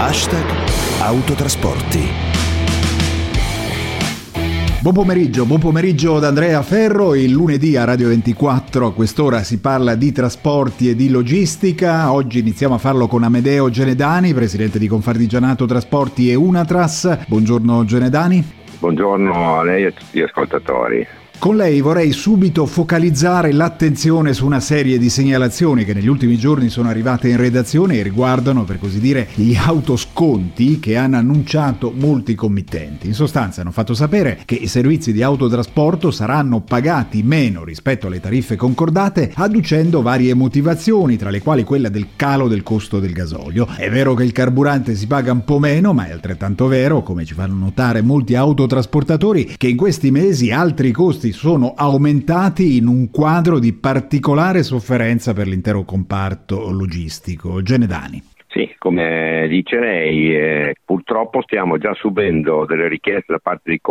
#autotrasporti. Buon pomeriggio da Andrea Ferro. Il lunedì a Radio 24 a quest'ora si parla di trasporti e di logistica. Oggi iniziamo a farlo con Amedeo Genedani, presidente di Confartigianato Trasporti e Unatras. Buongiorno Genedani. Buongiorno a lei e a tutti gli ascoltatori. Con lei vorrei subito focalizzare l'attenzione su una serie di segnalazioni che negli ultimi giorni sono arrivate in redazione e riguardano, per così dire, gli autosconti che hanno annunciato molti committenti. In sostanza hanno fatto sapere che i servizi di autotrasporto saranno pagati meno rispetto alle tariffe concordate, adducendo varie motivazioni, tra le quali quella del calo del costo del gasolio. È vero che il carburante si paga un po' meno, ma è altrettanto vero, come ci fanno notare molti autotrasportatori, che in questi mesi altri costi sono aumentati in un quadro di particolare sofferenza per l'intero comparto logistico. Genedani. Sì, come dice lei, purtroppo stiamo già subendo delle richieste da parte dei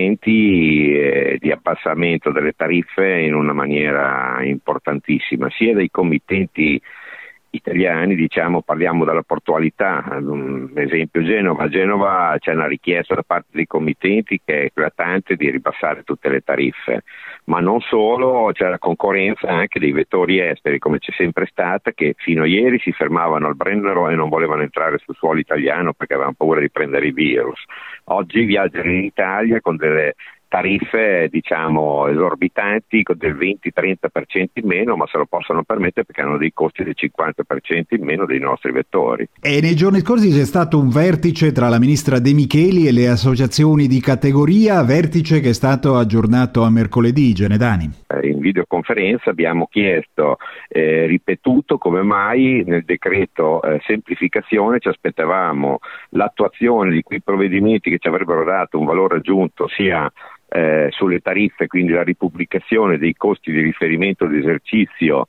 committenti di abbassamento delle tariffe in una maniera importantissima, sia dai committenti italiani, parliamo della portualità, ad esempio Genova. A Genova c'è una richiesta da parte dei committenti che è eclatante di ribassare tutte le tariffe, ma non solo, c'è la concorrenza anche dei vettori esteri, come c'è sempre stata, che fino a ieri si fermavano al Brennero e non volevano entrare sul suolo italiano perché avevano paura di prendere il virus. Oggi viaggiano in Italia con delle tariffe esorbitanti, con del 20-30% in meno, ma se lo possono permettere perché hanno dei costi del 50% in meno dei nostri vettori. E nei giorni scorsi c'è stato un vertice tra la ministra De Micheli e le associazioni di categoria, vertice che è stato aggiornato a mercoledì. Genedani. In videoconferenza abbiamo chiesto, ripetuto, come mai nel decreto semplificazione ci aspettavamo l'attuazione di quei provvedimenti che ci avrebbero dato un valore aggiunto sia sulle tariffe, quindi la ripubblicazione dei costi di riferimento d'esercizio,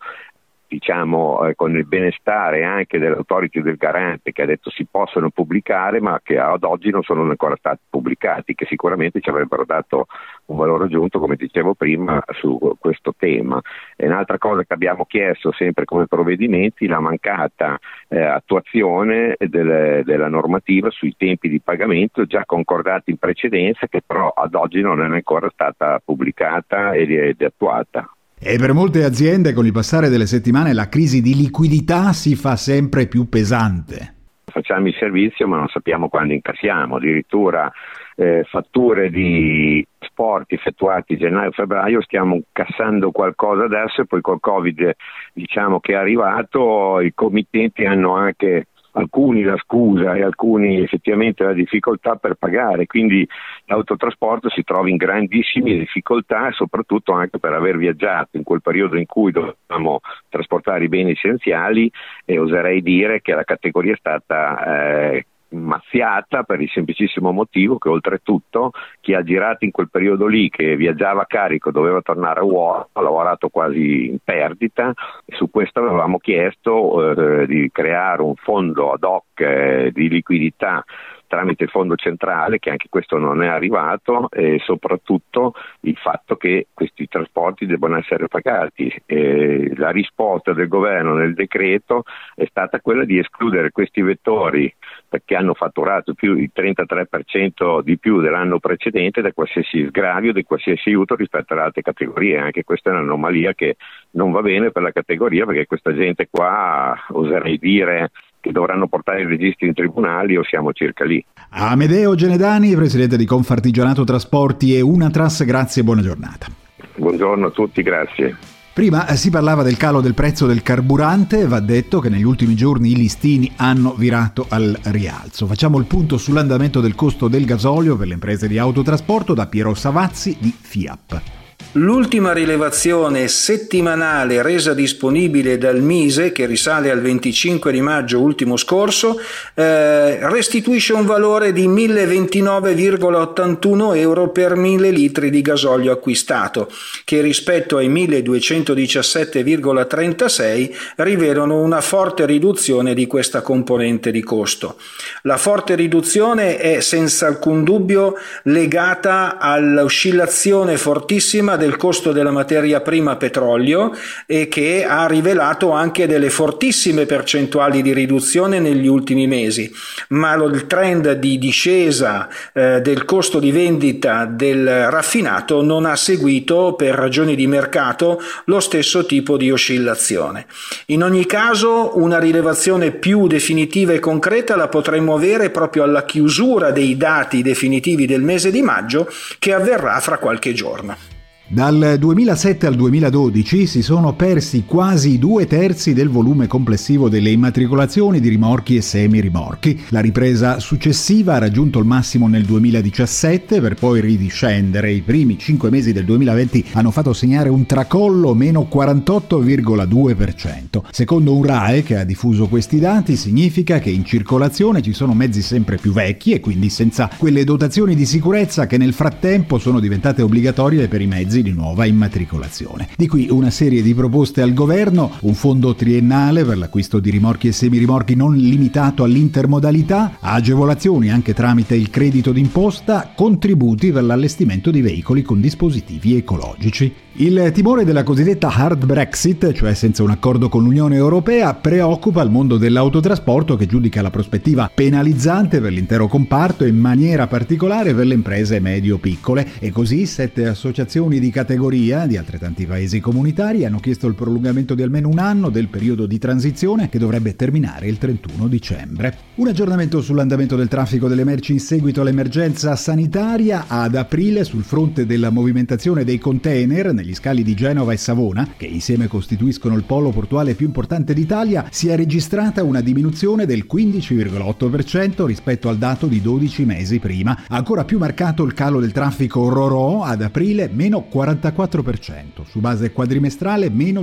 con il benestare anche dell'autority del garante, che ha detto si possono pubblicare ma che ad oggi non sono ancora stati pubblicati, che sicuramente ci avrebbero dato un valore aggiunto, come dicevo prima, su questo tema. E un'altra cosa che abbiamo chiesto sempre come provvedimenti, la mancata attuazione della normativa sui tempi di pagamento già concordati in precedenza, che però ad oggi non è ancora stata pubblicata ed attuata. E per molte aziende con il passare delle settimane la crisi di liquidità si fa sempre più pesante. Facciamo il servizio ma non sappiamo quando incassiamo, addirittura fatture di sport effettuati gennaio-febbraio stiamo cassando qualcosa adesso e poi col Covid che è arrivato i committenti hanno anche alcuni la scusa e alcuni effettivamente la difficoltà per pagare, quindi l'autotrasporto si trova in grandissime difficoltà e soprattutto anche per aver viaggiato in quel periodo in cui dovevamo trasportare i beni essenziali, e oserei dire che la categoria è stata mazziata per il semplicissimo motivo che oltretutto chi ha girato in quel periodo lì, che viaggiava carico, doveva tornare a vuoto, ha lavorato quasi in perdita, e su questo avevamo chiesto di creare un fondo ad hoc di liquidità tramite il fondo centrale, che anche questo non è arrivato, e soprattutto il fatto che questi trasporti debbano essere pagati. La risposta del governo nel decreto è stata quella di escludere questi vettori perché hanno fatturato il 33% di più dell'anno precedente da qualsiasi sgravio, di qualsiasi aiuto rispetto alle altre categorie. Anche questa è un'anomalia che non va bene per la categoria, perché questa gente qua, oserei dire, che dovranno portare i registri in tribunali o siamo circa lì. Amedeo Genedani, presidente di Confartigianato Trasporti e Unatras, grazie e buona giornata. Buongiorno a tutti, grazie. Prima si parlava del calo del prezzo del carburante, va detto che negli ultimi giorni i listini hanno virato al rialzo. Facciamo il punto sull'andamento del costo del gasolio per le imprese di autotrasporto da Piero Savazzi di FIAP. L'ultima rilevazione settimanale resa disponibile dal Mise, che risale al 25 di maggio ultimo scorso, restituisce un valore di 1.029,81 euro per 1.000 litri di gasolio acquistato, che rispetto ai 1.217,36 rivelano una forte riduzione di questa componente di costo. La forte riduzione è senza alcun dubbio legata all'oscillazione fortissima del costo della materia prima petrolio e che ha rivelato anche delle fortissime percentuali di riduzione negli ultimi mesi, ma il trend di discesa del costo di vendita del raffinato non ha seguito, per ragioni di mercato, lo stesso tipo di oscillazione. In ogni caso, una rilevazione più definitiva e concreta la potremo avere proprio alla chiusura dei dati definitivi del mese di maggio, che avverrà fra qualche giorno. Dal 2007 al 2012 si sono persi quasi 2/3 del volume complessivo delle immatricolazioni di rimorchi e semirimorchi. La ripresa successiva ha raggiunto il massimo nel 2017 per poi ridiscendere. I primi 5 mesi del 2020 hanno fatto segnare un tracollo meno 48,2%. Secondo un RAE che ha diffuso questi dati, significa che in circolazione ci sono mezzi sempre più vecchi e quindi senza quelle dotazioni di sicurezza che nel frattempo sono diventate obbligatorie per i mezzi di nuova immatricolazione. Di qui una serie di proposte al governo: un fondo triennale per l'acquisto di rimorchi e semirimorchi non limitato all'intermodalità, agevolazioni anche tramite il credito d'imposta, contributi per l'allestimento di veicoli con dispositivi ecologici. Il timore della cosiddetta hard Brexit, cioè senza un accordo con l'Unione Europea, preoccupa il mondo dell'autotrasporto, che giudica la prospettiva penalizzante per l'intero comparto e in maniera particolare per le imprese medio-piccole, e così 7 associazioni di categoria di altrettanti paesi comunitari hanno chiesto il prolungamento di almeno un anno del periodo di transizione, che dovrebbe terminare il 31 dicembre. Un aggiornamento sull'andamento del traffico delle merci in seguito all'emergenza sanitaria: ad aprile, sul fronte della movimentazione dei container negli scali di Genova e Savona, che insieme costituiscono il polo portuale più importante d'Italia, si è registrata una diminuzione del 15,8% rispetto al dato di 12 mesi prima. Ancora più marcato il calo del traffico ro-ro: ad aprile meno 44%, su base quadrimestrale meno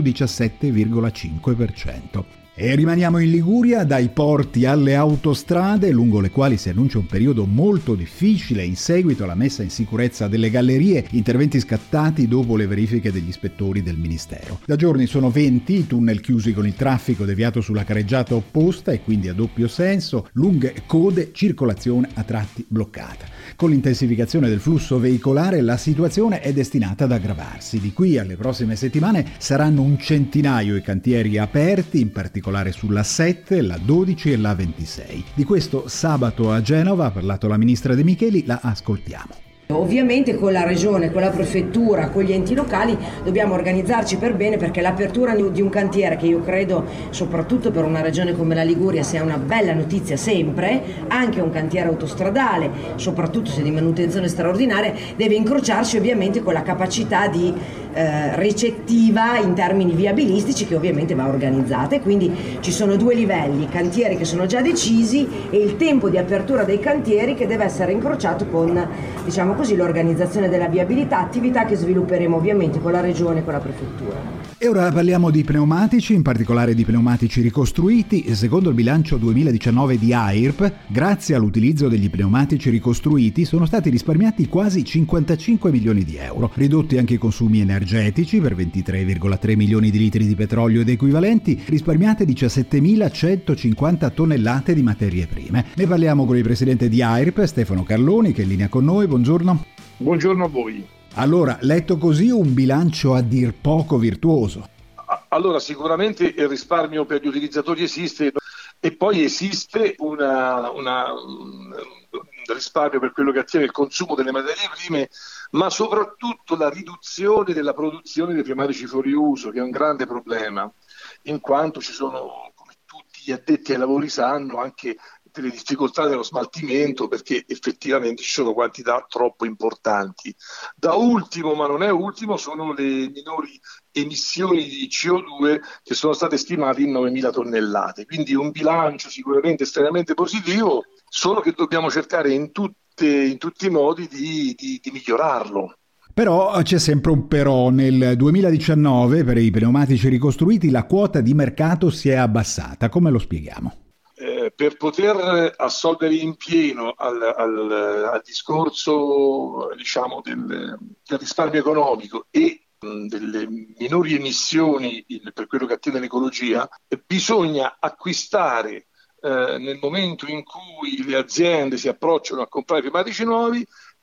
17,5%. E rimaniamo in Liguria, dai porti alle autostrade, lungo le quali si annuncia un periodo molto difficile in seguito alla messa in sicurezza delle gallerie, interventi scattati dopo le verifiche degli ispettori del Ministero. Da giorni sono 20 i tunnel chiusi con il traffico deviato sulla carreggiata opposta e quindi a doppio senso, lunghe code, circolazione a tratti bloccata. Con l'intensificazione del flusso veicolare la situazione è destinata ad aggravarsi. Di qui alle prossime settimane saranno un centinaio i cantieri aperti, in particolare sulla 7, la 12 e la 26. Di questo sabato a Genova ha parlato la ministra De Micheli, la ascoltiamo. Ovviamente con la regione, con la prefettura, con gli enti locali dobbiamo organizzarci per bene, perché l'apertura di un cantiere, che io credo soprattutto per una regione come la Liguria sia una bella notizia sempre, anche un cantiere autostradale, soprattutto se di manutenzione straordinaria, deve incrociarsi ovviamente con la capacità di ricettiva in termini viabilistici, che ovviamente va organizzata, e quindi ci sono 2 livelli: cantieri che sono già decisi e il tempo di apertura dei cantieri che deve essere incrociato con, diciamo così, l'organizzazione della viabilità, attività che svilupperemo ovviamente con la regione e con la prefettura. E ora parliamo di pneumatici, in particolare di pneumatici ricostruiti. Secondo il bilancio 2019 di AIRP, grazie all'utilizzo degli pneumatici ricostruiti sono stati risparmiati quasi 55 milioni di euro, ridotti anche i consumi energetici per 23,3 milioni di litri di petrolio ed equivalenti, risparmiate 17.150 tonnellate di materie prime. Ne parliamo con il presidente di AIRP, Stefano Carloni, che è in linea con noi. Buongiorno. Buongiorno a voi. Allora, letto così, un bilancio a dir poco virtuoso. Allora, sicuramente il risparmio per gli utilizzatori esiste, e poi esiste un risparmio per quello che attiene il consumo delle materie prime, ma soprattutto la riduzione della produzione dei pneumatici fuori uso, che è un grande problema, in quanto ci sono, come tutti gli addetti ai lavori sanno, anche delle difficoltà dello smaltimento, perché effettivamente ci sono quantità troppo importanti. Da ultimo, ma non è ultimo, sono le minori emissioni di CO2, che sono state stimate in 9.000 tonnellate. Quindi un bilancio sicuramente estremamente positivo, solo che dobbiamo cercare in tutti i modi di migliorarlo. Però c'è sempre un però. Nel 2019 per i pneumatici ricostruiti la quota di mercato si è abbassata. Come lo spieghiamo? Per poter assolvere in pieno al discorso, diciamo, del risparmio economico e delle minori emissioni per quello che attiene l'ecologia, bisogna acquistare nel momento in cui le aziende si approcciano a comprare pneumatici nuovi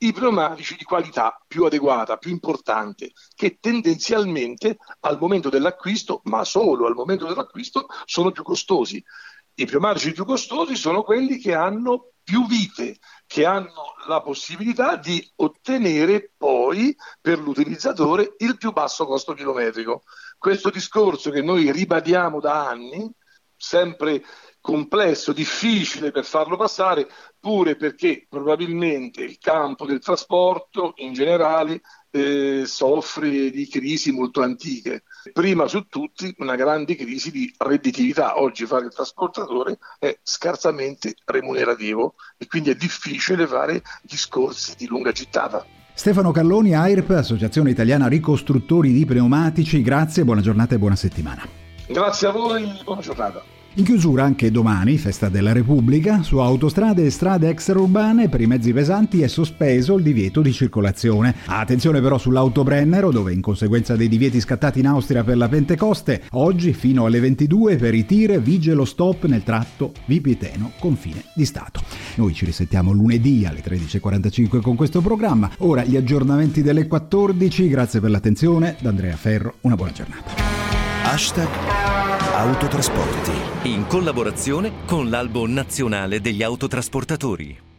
i pneumatici di qualità più adeguata, più importante, che tendenzialmente al momento dell'acquisto, ma solo al momento dell'acquisto, sono più costosi. I pneumatici più costosi sono quelli che hanno più vite, che hanno la possibilità di ottenere poi per l'utilizzatore il più basso costo chilometrico. Questo discorso che noi ribadiamo da anni, sempre complesso, difficile per farlo passare, pure perché probabilmente il campo del trasporto in generale soffre di crisi molto antiche. Prima su tutti una grande crisi di redditività. Oggi fare il trasportatore è scarsamente remunerativo e quindi è difficile fare discorsi di lunga gittata. Stefano Calloni, AIRP, Associazione Italiana Ricostruttori di Pneumatici, grazie, buona giornata e buona settimana. Grazie a voi, buona giornata. In chiusura anche domani, festa della Repubblica, su autostrade e strade extraurbane per i mezzi pesanti è sospeso il divieto di circolazione. Attenzione però sull'Autobrennero, dove in conseguenza dei divieti scattati in Austria per la Pentecoste, oggi fino alle 22 per i tir vige lo stop nel tratto Vipiteno, confine di Stato. Noi ci risentiamo lunedì alle 13.45 con questo programma. Ora gli aggiornamenti delle 14. Grazie per l'attenzione. Da Andrea Ferro, una buona giornata. #Autotrasporti, in collaborazione con l'Albo Nazionale degli Autotrasportatori.